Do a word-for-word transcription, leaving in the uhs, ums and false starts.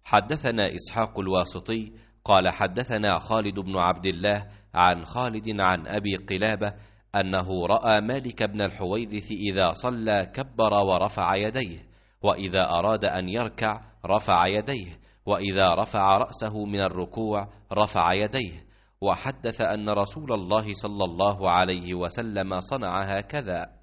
حدثنا إسحاق الواسطي قال حدثنا خالد بن عبد الله عن خالد عن أبي قلابة أنه رأى مالك بن الحويرث إذا صلى كبر ورفع يديه، وإذا أراد أن يركع رفع يديه، وإذا رفع رأسه من الركوع رفع يديه. وحدث أن رسول الله صلى الله عليه وسلم صنع هكذا.